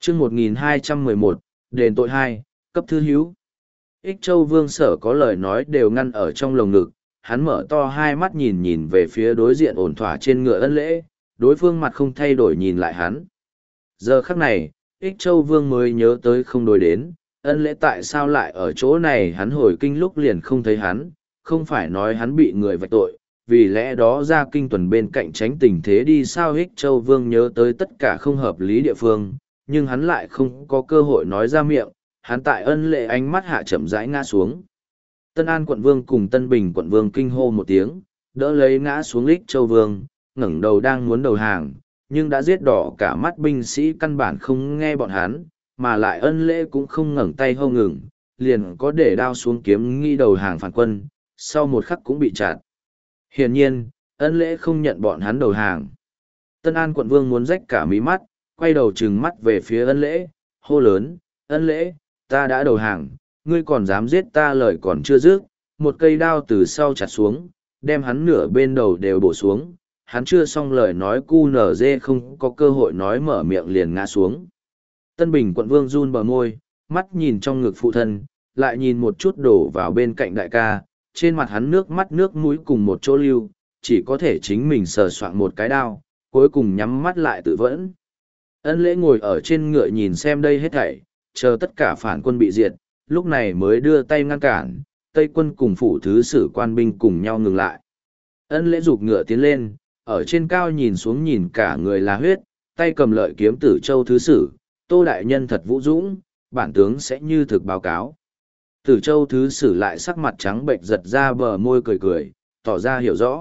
chương 1211, đền tội 2, cấp thư hữu. Ích Châu Vương Sở có lời nói đều ngăn ở trong lồng ngực, hắn mở to hai mắt nhìn nhìn về phía đối diện ổn thỏa trên ngựa Ân Lễ, đối phương mặt không thay đổi nhìn lại hắn. Giờ khắc này, Ích Châu Vương mới nhớ tới không đối đến, Ân Lễ tại sao lại ở chỗ này, hắn hồi kinh lúc liền không thấy hắn, không phải nói hắn bị người vạch tội, vì lẽ đó ra kinh tuần bên cạnh tránh tình thế đi sao. Ích Châu Vương nhớ tới tất cả không hợp lý địa phương, nhưng hắn lại không có cơ hội nói ra miệng, hắn tại Ân Lễ ánh mắt hạ chậm rãi ngã xuống. Tân An quận vương cùng Tân Bình quận vương kinh hô một tiếng, đỡ lấy ngã xuống Ích Châu Vương, ngẩng đầu đang muốn đầu hàng, nhưng đã giết đỏ cả mắt binh sĩ căn bản không nghe bọn hắn, mà lại Ân Lễ cũng không ngẩng tay hô ngừng, liền có để đao xuống kiếm nghi đầu hàng phản quân, sau một khắc cũng bị chặt. Hiển nhiên, Ân Lễ không nhận bọn hắn đầu hàng. Tân An quận vương muốn rách cả mí mắt, quay đầu trừng mắt về phía Ân Lễ, hô lớn, Ân Lễ, ta đã đầu hàng, ngươi còn dám giết ta, lời còn chưa dứt, một cây đao từ sau chặt xuống, đem hắn nửa bên đầu đều bổ xuống, hắn chưa xong lời nói cu nở dê không có cơ hội nói mở miệng liền ngã xuống. Tân Bình quận vương run bờ môi, mắt nhìn trong ngực phụ thân, lại nhìn một chút đổ vào bên cạnh đại ca, trên mặt hắn nước mắt nước mũi cùng một chỗ lưu, chỉ có thể chính mình sờ soạn một cái đao, cuối cùng nhắm mắt lại tự vẫn. Ân Lễ ngồi ở trên ngựa nhìn xem đây hết thảy, chờ tất cả phản quân bị diệt, lúc này mới đưa tay ngăn cản, Tây quân cùng phủ thứ sử quan binh cùng nhau ngừng lại. Ân Lễ giục ngựa tiến lên, ở trên cao nhìn xuống nhìn cả người là huyết, tay cầm lợi kiếm Tử Châu thứ sử, Tô đại nhân thật vũ dũng, bản tướng sẽ như thực báo cáo. Tử Châu thứ sử lại sắc mặt trắng bệch giật ra bờ môi cười cười, tỏ ra hiểu rõ.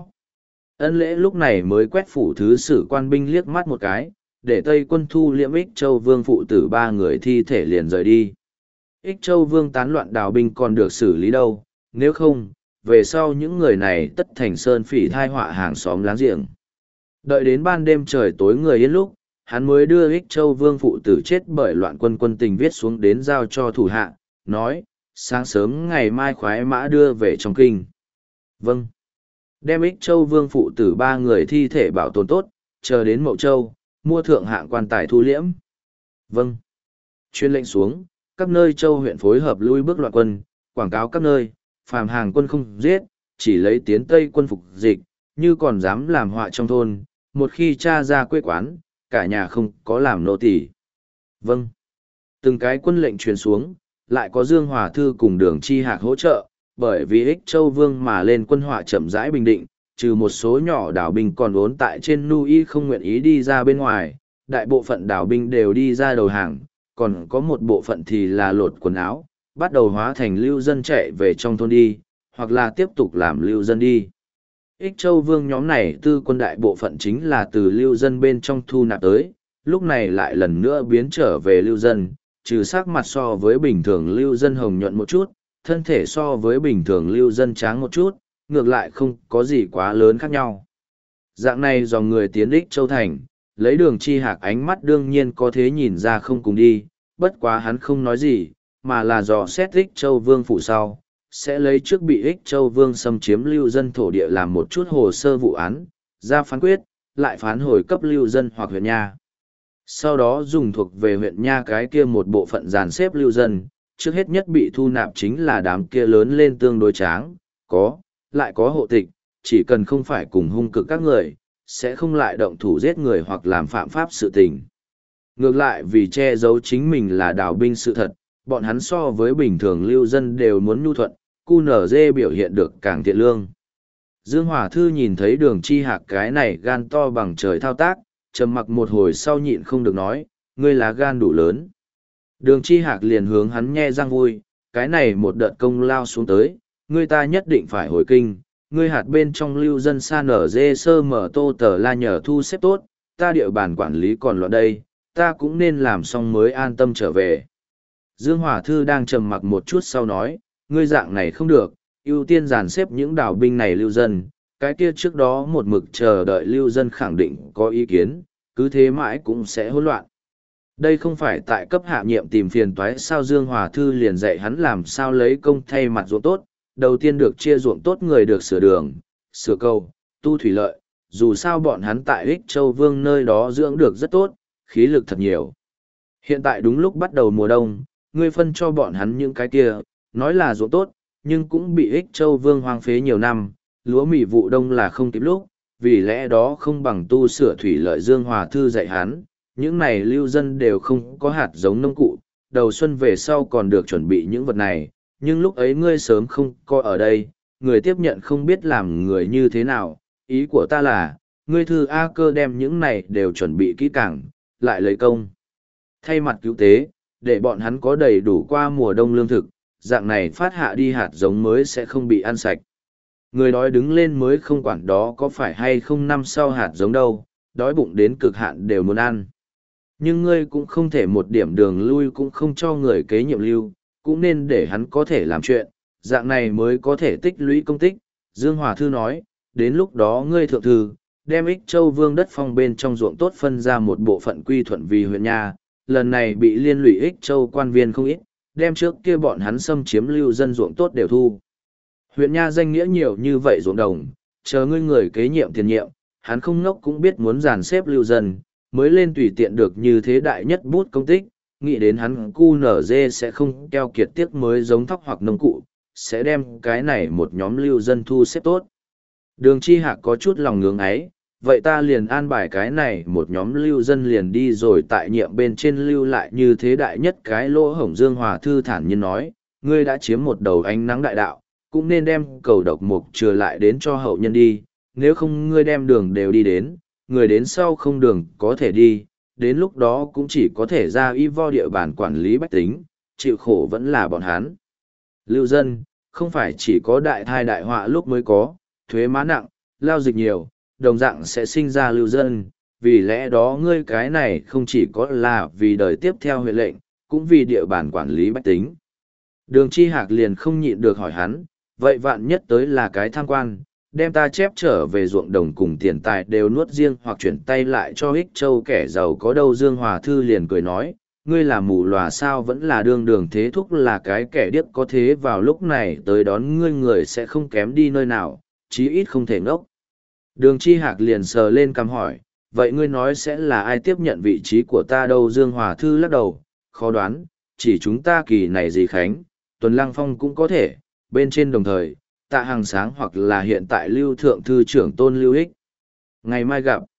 Ân Lễ lúc này mới quét phủ thứ sử quan binh liếc mắt một cái, để Tây quân thu liễm Ích Châu Vương phụ tử ba người thi thể liền rời đi. Ích Châu Vương tán loạn đào binh còn được xử lý đâu, nếu không, về sau những người này tất thành sơn phỉ thai họa hàng xóm láng giềng. Đợi đến ban đêm trời tối người yên lúc, hắn mới đưa Ích Châu Vương phụ tử chết bởi loạn quân quân tình viết xuống đến giao cho thủ hạ, nói, sáng sớm ngày mai khoái mã đưa về trong kinh. Vâng. Đem Ích Châu Vương phụ tử ba người thi thể bảo tồn tốt, chờ đến Mậu Châu, mua thượng hạng quan tài thu liễm. Vâng. Chuyên lệnh xuống, các nơi châu huyện phối hợp lui bước loạn quân, quảng cáo các nơi, phàm hàng quân không giết, chỉ lấy tiến Tây quân phục dịch, như còn dám làm họa trong thôn, một khi tra ra quê quán, cả nhà không có làm nô tỳ. Vâng. Từng cái quân lệnh truyền xuống, lại có Dương Hòa Thư cùng Đường Chi Hạc hỗ trợ, bởi vì Ích Châu Vương mà lên quân họa chậm rãi bình định, trừ một số nhỏ đảo binh còn vốn tại trên Nui không nguyện ý đi ra bên ngoài, đại bộ phận đảo binh đều đi ra đầu hàng, còn có một bộ phận thì là lột quần áo, bắt đầu hóa thành lưu dân chạy về trong thôn đi, hoặc là tiếp tục làm lưu dân đi. Ích Châu Vương nhóm này tư quân đại bộ phận chính là từ lưu dân bên trong thu nạp tới, lúc này lại lần nữa biến trở về lưu dân, trừ sắc mặt so với bình thường lưu dân hồng nhuận một chút, thân thể so với bình thường lưu dân tráng một chút, ngược lại không có gì quá lớn khác nhau. Dạng này dòng người tiến Ích Châu Thành, lấy Đường Chi Hạc ánh mắt đương nhiên có thế nhìn ra không cùng đi, bất quá hắn không nói gì, mà là dò xét Ích Châu Vương phủ sau, sẽ lấy trước bị Ích Châu Vương xâm chiếm lưu dân thổ địa làm một chút hồ sơ vụ án, ra phán quyết, lại phán hồi cấp lưu dân hoặc huyện nha. Sau đó dùng thuộc về huyện nha cái kia một bộ phận dàn xếp lưu dân, trước hết nhất bị thu nạp chính là đám kia lớn lên tương đối tráng, lại có hộ tịch, chỉ cần không phải cùng hung cực các người, sẽ không lại động thủ giết người hoặc làm phạm pháp sự tình. Ngược lại vì che giấu chính mình là đào binh sự thật, bọn hắn so với bình thường lưu dân đều muốn nhu thuận, QNZ biểu hiện được càng thiện lương. Dương Hòa Thư nhìn thấy Đường Chi Hạc cái này gan to bằng trời thao tác, trầm mặc một hồi sau nhịn không được nói, ngươi lá gan đủ lớn. Đường Chi Hạc liền hướng hắn nhe răng vui, cái này một đợt công lao xuống tới, ngươi ta nhất định phải hồi kinh, ngươi hạt bên trong lưu dân sa nở dê sơ mở tô tờ la nhờ thu xếp tốt, ta địa bàn quản lý còn loạn đây, ta cũng nên làm xong mới an tâm trở về. Dương Hòa Thư đang trầm mặc một chút sau nói, ngươi dạng này không được, ưu tiên dàn xếp những đảo binh này lưu dân, cái kia trước đó một mực chờ đợi lưu dân khẳng định có ý kiến, cứ thế mãi cũng sẽ hỗn loạn. Đây không phải tại cấp hạ nhiệm tìm phiền toái sao. Dương Hòa Thư liền dạy hắn làm sao lấy công thay mặt ruộng tốt, đầu tiên được chia ruộng tốt người được sửa đường, sửa cầu, tu thủy lợi, dù sao bọn hắn tại Ích Châu Vương nơi đó dưỡng được rất tốt, khí lực thật nhiều. Hiện tại đúng lúc bắt đầu mùa đông, ngươi phân cho bọn hắn những cái kia, nói là ruộng tốt, nhưng cũng bị Ích Châu Vương hoang phế nhiều năm, lúa mì vụ đông là không kịp lúc, vì lẽ đó không bằng tu sửa thủy lợi Dương Hòa Thư dạy hắn, những này lưu dân đều không có hạt giống nông cụ, đầu xuân về sau còn được chuẩn bị những vật này, nhưng lúc ấy ngươi sớm không coi ở đây, người tiếp nhận không biết làm người như thế nào, ý của ta là, ngươi Thư A Cơ đem những này đều chuẩn bị kỹ càng, lại lấy công. Thay mặt cứu tế, để bọn hắn có đầy đủ qua mùa đông lương thực, dạng này phát hạ đi hạt giống mới sẽ không bị ăn sạch. Người đói đứng lên mới không quản đó có phải hay không năm sau hạt giống đâu, đói bụng đến cực hạn đều muốn ăn. Nhưng ngươi cũng không thể một điểm đường lui cũng không cho người kế nhiệm lưu, cũng nên để hắn có thể làm chuyện, dạng này mới có thể tích lũy công tích. Dương Hòa Thư nói, đến lúc đó ngươi thượng thư, đem Ích Châu Vương đất phong bên trong ruộng tốt phân ra một bộ phận quy thuận vì huyện nha, lần này bị liên lụy Ích Châu quan viên không ít, đem trước kia bọn hắn xâm chiếm lưu dân ruộng tốt đều thu. Huyện nha danh nghĩa nhiều như vậy ruộng đồng, chờ ngươi người kế nhiệm tiền nhiệm, hắn không ngốc cũng biết muốn dàn xếp lưu dân, mới lên tùy tiện được như thế đại nhất bút công tích, nghĩ đến hắn cu nở dê sẽ không keo kiệt tiếc mới giống thóc hoặc nông cụ, sẽ đem cái này một nhóm lưu dân thu xếp tốt. Đường Chi Hạc có chút lòng ngưỡng ấy, vậy ta liền an bài cái này một nhóm lưu dân liền đi rồi tại nhiệm bên trên lưu lại như thế đại nhất cái lỗ hổng. Dương Hòa Thư thản nhiên nói, ngươi đã chiếm một đầu ánh nắng đại đạo, cũng nên đem cầu độc mục trừ lại đến cho hậu nhân đi, nếu không ngươi đem đường đều đi đến, người đến sau không đường có thể đi, đến lúc đó cũng chỉ có thể ra y vo địa bàn quản lý bách tính, chịu khổ vẫn là bọn hắn. Lưu dân, không phải chỉ có đại thai đại họa lúc mới có, thuế má nặng, lao dịch nhiều, đồng dạng sẽ sinh ra lưu dân, vì lẽ đó ngươi cái này không chỉ có là vì đời tiếp theo huyện lệnh, cũng vì địa bàn quản lý bách tính. Đường Chi Hạc liền không nhịn được hỏi hắn, vậy vạn nhất tới là cái tham quan, đem ta chép trở về ruộng đồng cùng tiền tài đều nuốt riêng hoặc chuyển tay lại cho Ích Châu kẻ giàu có đâu. Dương Hòa Thư liền cười nói, ngươi là mù lòa sao vẫn là đương đường thế thúc là cái kẻ điếc có thế vào lúc này tới đón ngươi người sẽ không kém đi nơi nào, chí ít không thể ngốc. Đường Chi Hạc liền sờ lên cằm hỏi, vậy ngươi nói sẽ là ai tiếp nhận vị trí của ta đâu? Dương Hòa Thư lắc đầu, khó đoán, chỉ chúng ta kỳ này gì Khánh, Tuần Lăng Phong cũng có thể, bên trên đồng thời, Tạ Hàng Sáng hoặc là hiện tại Lưu Thượng Thư trưởng Tôn Lưu Ích. Ngày mai gặp.